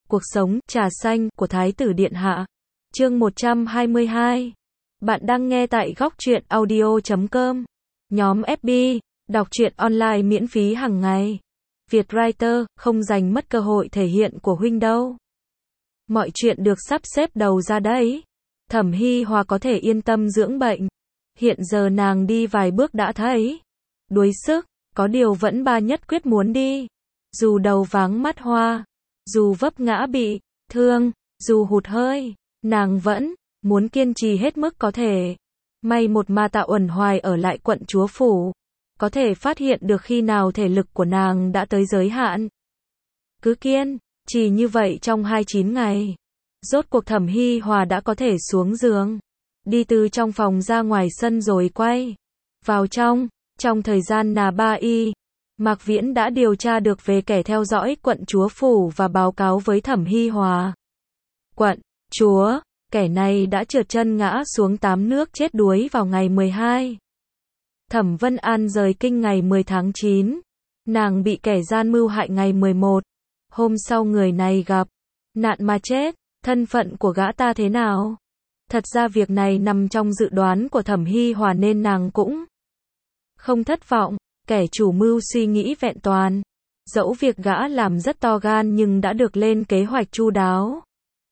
Cuộc sống, trà xanh, của Thái tử Điện Hạ. Chương 122. Bạn đang nghe tại góc truyện audio.com. Nhóm FB, đọc truyện online miễn phí hàng ngày. Vietwriter, không dành mất cơ hội thể hiện của huynh đâu. Mọi chuyện được sắp xếp đầu ra đấy. Thẩm Hi Hòa có thể yên tâm dưỡng bệnh. Hiện giờ nàng đi vài bước đã thấy đuối sức, có điều vẫn ba nhất quyết muốn đi. Dù đầu váng mắt hoa, dù vấp ngã bị thương, dù hụt hơi, nàng vẫn muốn kiên trì hết mức có thể. May một mà Tạ Uẩn Hoài ở lại quận chúa phủ, có thể phát hiện được khi nào thể lực của nàng đã tới giới hạn. Cứ kiên trì như vậy trong 29 ngày, rốt cuộc Thẩm Hi Hòa đã có thể xuống giường, đi từ trong phòng ra ngoài sân rồi quay vào trong. Trong thời gian nà ba y, Mạc Viễn đã điều tra được về kẻ theo dõi quận chúa phủ và báo cáo với Thẩm Hi Hòa. Quận chúa, kẻ này đã trượt chân ngã xuống tám nước chết đuối vào ngày 12. Thẩm Vân An rời kinh ngày 10 tháng 9. Nàng bị kẻ gian mưu hại ngày 11. Hôm sau người này gặp nạn mà chết. Thân phận của gã ta thế nào? Thật ra việc này nằm trong dự đoán của Thẩm Hi Hòa nên nàng cũng không thất vọng. Kẻ chủ mưu suy nghĩ vẹn toàn. Dẫu việc gã làm rất to gan nhưng đã được lên kế hoạch chu đáo.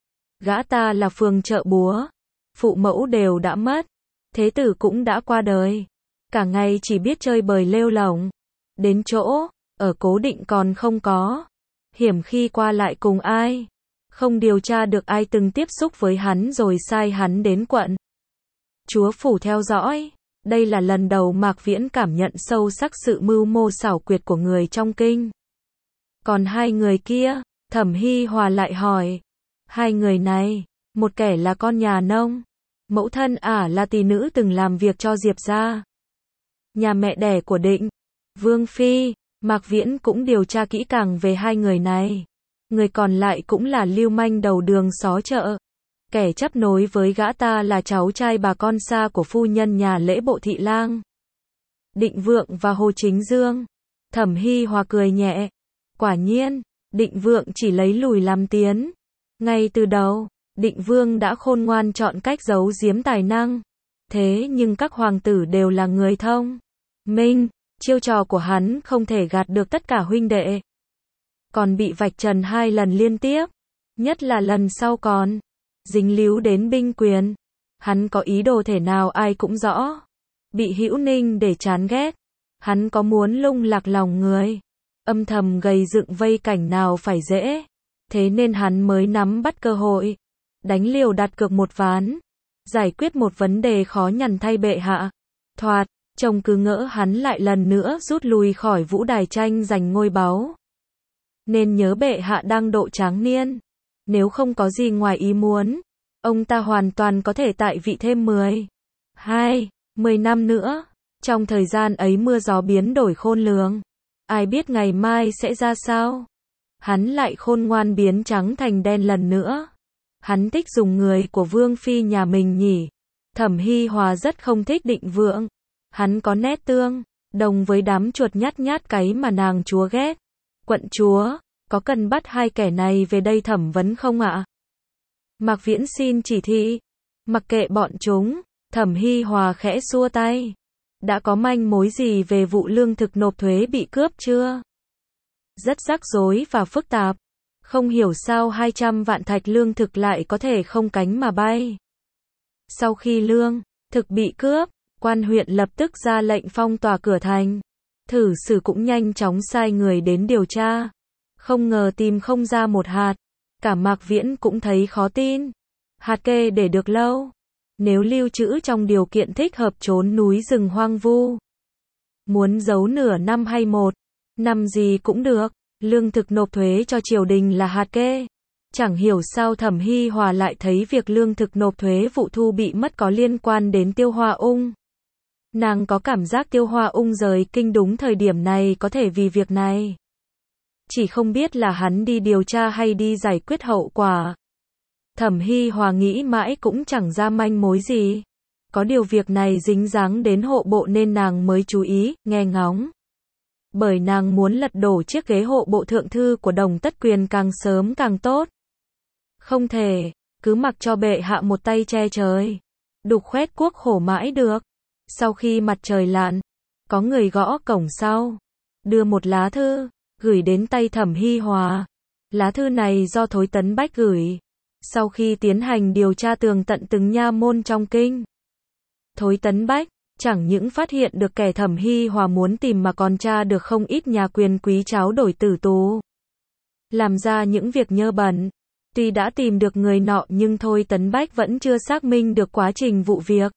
Gã ta là phường chợ búa. Phụ mẫu đều đã mất. Thế tử cũng đã qua đời. Cả ngày chỉ biết chơi bời lêu lổng. Đến chỗ ở cố định còn không có. Hiểm khi qua lại cùng ai. Không điều tra được ai từng tiếp xúc với hắn rồi sai hắn đến quận chúa phủ theo dõi. Đây là lần đầu Mạc Viễn cảm nhận sâu sắc sự mưu mô xảo quyệt của người trong kinh. Còn hai người kia, Thẩm Hi Hòa lại hỏi. Hai người này, một kẻ là con nhà nông, mẫu thân ả là tỷ nữ từng làm việc cho Diệp gia. Nhà mẹ đẻ của Định Vương Phi. Mạc Viễn cũng điều tra kỹ càng về hai người này. Người còn lại cũng là lưu manh đầu đường xó chợ. Kẻ chấp nối với gã ta là cháu trai bà con xa của phu nhân nhà lễ bộ thị lang, Định Vượng và Hồ Chính Dương. Thẩm Hi Hòa cười nhẹ. Quả nhiên, Định Vượng chỉ lấy lùi làm tiến. Ngay từ đầu, Định Vương đã khôn ngoan chọn cách giấu giếm tài năng. Thế nhưng các hoàng tử đều là người thông minh, chiêu trò của hắn không thể gạt được tất cả huynh đệ. Còn bị vạch trần 2 lần liên tiếp, nhất là lần sau còn dính líu đến binh quyền. Hắn có ý đồ thể nào ai cũng rõ. Bị Hữu Ninh để chán ghét. Hắn có muốn lung lạc lòng người, âm thầm gầy dựng vây cảnh nào phải dễ. Thế nên hắn mới nắm bắt cơ hội, đánh liều đặt cược một ván, giải quyết một vấn đề khó nhằn thay bệ hạ. Thoạt trông cứ ngỡ hắn lại lần nữa rút lui khỏi vũ đài tranh giành ngôi báu. Nên nhớ bệ hạ đang độ tráng niên. Nếu không có gì ngoài ý muốn, ông ta hoàn toàn có thể tại vị thêm 10 năm nữa. Trong thời gian ấy mưa gió biến đổi khôn lường. Ai biết ngày mai sẽ ra sao? Hắn lại khôn ngoan biến trắng thành đen lần nữa. Hắn thích dùng người của Vương Phi nhà mình nhỉ? Thẩm Hi Hòa rất không thích Định Vượng. Hắn có nét tương đồng với đám chuột nhát nhát cái mà nàng chúa ghét. Quận chúa, có cần bắt hai kẻ này về đây thẩm vấn không ạ? Mạc Viễn xin chỉ thị. Mặc kệ bọn chúng. Thẩm Hi Hòa khẽ xua tay. Đã có manh mối gì về vụ lương thực nộp thuế bị cướp chưa? Rất rắc rối và phức tạp. Không hiểu sao 200 vạn thạch lương thực lại có thể không cánh mà bay. Sau khi lương thực bị cướp, quan huyện lập tức ra lệnh phong tỏa cửa thành. Thử sử cũng nhanh chóng sai người đến điều tra. Không ngờ tìm không ra một hạt. Cả Mạc Viễn cũng thấy khó tin. Hạt kê để được lâu. Nếu lưu trữ trong điều kiện thích hợp trốn núi rừng hoang vu. Muốn giấu nửa năm hay 1 năm gì cũng được. Lương thực nộp thuế cho triều đình là hạt kê. Chẳng hiểu sao Thẩm Hi Hòa lại thấy việc lương thực nộp thuế vụ thu bị mất có liên quan đến Tiêu Hoa Ung. Nàng có cảm giác Tiêu Hoa Ung rời kinh đúng thời điểm này có thể vì việc này. Chỉ không biết là hắn đi điều tra hay đi giải quyết hậu quả. Thẩm Hi Hòa nghĩ mãi cũng chẳng ra manh mối gì. Có điều việc này dính dáng đến hộ bộ nên nàng mới chú ý, nghe ngóng. Bởi nàng muốn lật đổ chiếc ghế hộ bộ thượng thư của Đồng Tất Quyền càng sớm càng tốt. Không thể, cứ mặc cho bệ hạ một tay che trời. Đục khoét quốc khổ mãi được. Sau khi mặt trời lặn, có người gõ cổng sau. Đưa một lá thư, gửi đến tay Thẩm Hi Hòa. Lá thư này do Thối Tấn Bách gửi. Sau khi tiến hành điều tra tường tận từng nha môn trong kinh, Thối Tấn Bách chẳng những phát hiện được kẻ Thẩm Hi Hòa muốn tìm mà còn tra được không ít nhà quyền quý tráo đổi tử tù, làm ra những việc nhơ bẩn. Tuy đã tìm được người nọ nhưng Thôi Tấn Bách vẫn chưa xác minh được quá trình vụ việc.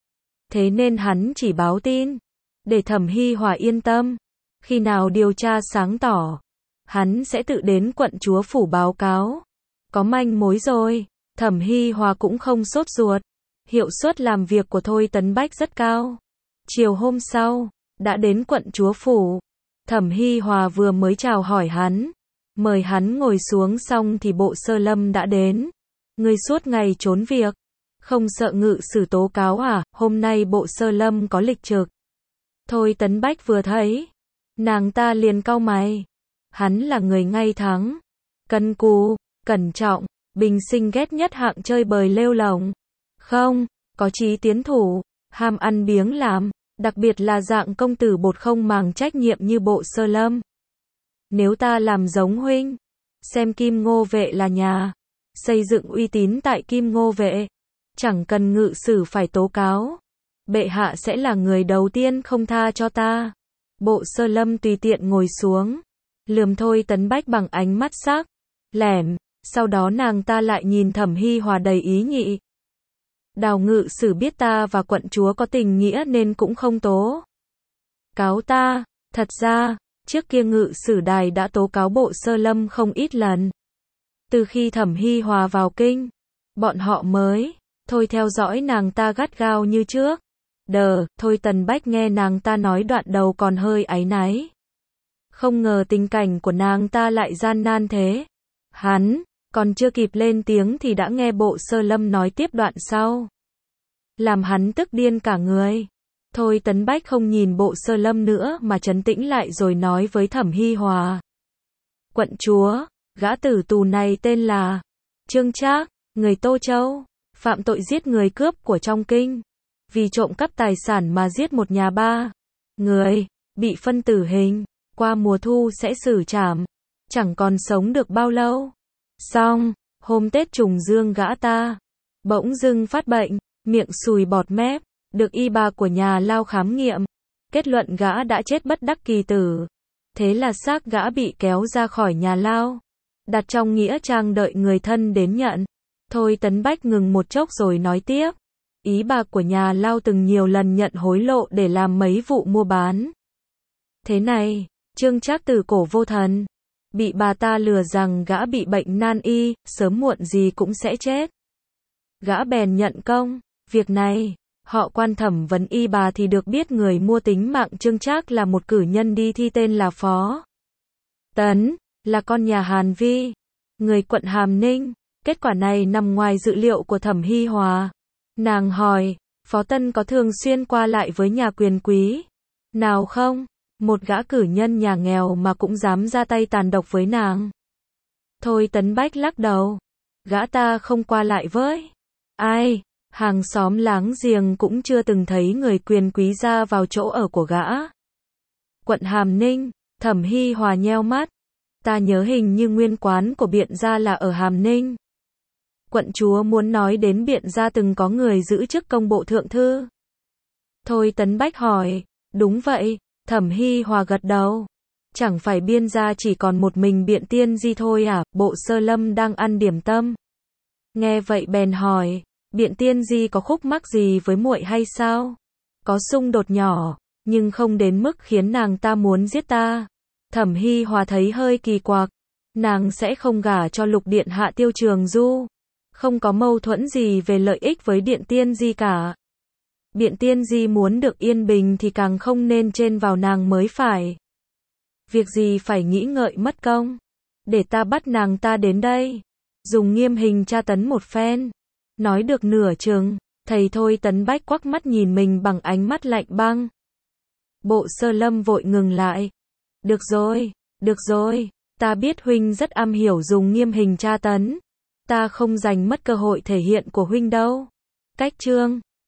Thế nên hắn chỉ báo tin, để Thẩm Hi Hòa yên tâm. Khi nào điều tra sáng tỏ, hắn sẽ tự đến quận chúa phủ báo cáo. Có manh mối rồi, Thẩm Hi Hòa cũng không sốt ruột. Hiệu suất làm việc của Thôi Tấn Bách rất cao. Chiều hôm sau, đã đến quận chúa phủ. Thẩm Hi Hòa vừa mới chào hỏi hắn, mời hắn ngồi xuống xong thì Bộ Sơ Lâm đã đến. Ngươi suốt ngày trốn việc, không sợ ngự sử tố cáo à? Hôm nay Bộ Sơ Lâm có lịch trực. Thôi Tấn Bách vừa thấy, nàng ta liền cau mày. Hắn là người ngay thẳng, cần cù, cẩn trọng, bình sinh ghét nhất hạng chơi bời lêu lổng. Không, có chí tiến thủ, ham ăn biếng làm, đặc biệt là dạng công tử bột không màng trách nhiệm như Bộ Sơ Lâm. Nếu ta làm giống huynh, xem Kim Ngô Vệ là nhà, xây dựng uy tín tại Kim Ngô Vệ, chẳng cần ngự sử phải tố cáo, bệ hạ sẽ là người đầu tiên không tha cho ta. Bộ Sơ Lâm tùy tiện ngồi xuống, lườm Thôi Tấn Bách bằng ánh mắt sắc lẻm, sau đó nàng ta lại nhìn Thẩm Hi Hòa đầy ý nhị. Đào ngự sử biết ta và quận chúa có tình nghĩa nên cũng không tố cáo ta. Thật ra, trước kia ngự sử đài đã tố cáo Bộ Sơ Lâm không ít lần. Từ khi Thẩm Hi Hòa vào kinh, bọn họ mới thôi theo dõi nàng ta gắt gao như trước. Thôi Tấn Bách nghe nàng ta nói đoạn đầu còn hơi áy náy. Không ngờ tình cảnh của nàng ta lại gian nan thế. Hắn còn chưa kịp lên tiếng thì đã nghe Bộ Sơ Lâm nói tiếp đoạn sau, làm hắn tức điên cả người. Thôi Tấn Bách không nhìn Bộ Sơ Lâm nữa mà trấn tĩnh lại rồi nói với Thẩm Hi Hòa. Quận chúa, gã tử tù này tên là Trương Trác, người Tô Châu, phạm tội giết người cướp của trong kinh. Vì trộm cắp tài sản mà giết một nhà ba người, bị phân tử hình, qua mùa thu sẽ xử trảm, chẳng còn sống được bao lâu. Xong, hôm Tết trùng dương gã ta bỗng dưng phát bệnh, miệng sùi bọt mép, được y bà của nhà lao khám nghiệm, kết luận gã đã chết bất đắc kỳ tử. Thế là xác gã bị kéo ra khỏi nhà lao, đặt trong nghĩa trang đợi người thân đến nhận. Thôi Tấn Bách ngừng một chốc rồi nói tiếp. Ý bà của nhà lao từng nhiều lần nhận hối lộ để làm mấy vụ mua bán. Thế này, Trương Trác từ cổ vô thần, bị bà ta lừa rằng gã bị bệnh nan y, sớm muộn gì cũng sẽ chết. Gã bèn nhận công, việc này, họ quan thẩm vấn y bà thì được biết người mua tính mạng Trương Trác là một cử nhân đi thi tên là Phó Tấn, là con nhà Hàn Vi, người quận Hàm Ninh. Kết quả này nằm ngoài dự liệu của Thẩm Hi Hòa. Nàng hỏi, Phó Tân có thường xuyên qua lại với nhà quyền quý nào không? Một gã cử nhân nhà nghèo mà cũng dám ra tay tàn độc với nàng. Thôi Tấn Bách lắc đầu. Gã ta không qua lại với ai, hàng xóm láng giềng cũng chưa từng thấy người quyền quý ra vào chỗ ở của gã. Quận Hàm Ninh, Thẩm Hi Hòa nheo mắt. Ta nhớ hình như nguyên quán của Biện gia là ở Hàm Ninh. Quận chúa muốn nói đến Biện gia từng có người giữ chức công bộ thượng thư. Thôi Tấn Bách hỏi, đúng vậy, Thẩm Hi Hòa gật đầu. Chẳng phải Biên gia chỉ còn một mình Biện Tiên Di thôi à? Bộ Sơ Lâm đang ăn điểm tâm, nghe vậy bèn hỏi, Biện Tiên Di có khúc mắc gì với muội hay sao? Có xung đột nhỏ, nhưng không đến mức khiến nàng ta muốn giết ta. Thẩm Hi Hòa thấy hơi kỳ quặc, nàng sẽ không gả cho Lục điện hạ Tiêu Trường Du, không có mâu thuẫn gì về lợi ích với Điện Tiên Di cả. Biện Tiên Di muốn được yên bình thì càng không nên chen vào nàng mới phải. Việc gì phải nghĩ ngợi mất công, để ta bắt nàng ta đến đây, dùng nghiêm hình tra tấn một phen. Nói được nửa chừng, thầy Thôi Tấn Bách quắc mắt nhìn mình bằng ánh mắt lạnh băng. Bộ Sơ Lâm vội ngừng lại. Được rồi, ta biết huynh rất am hiểu dùng nghiêm hình tra tấn, Ta không giành mất cơ hội thể hiện của huynh đâu. Cách chương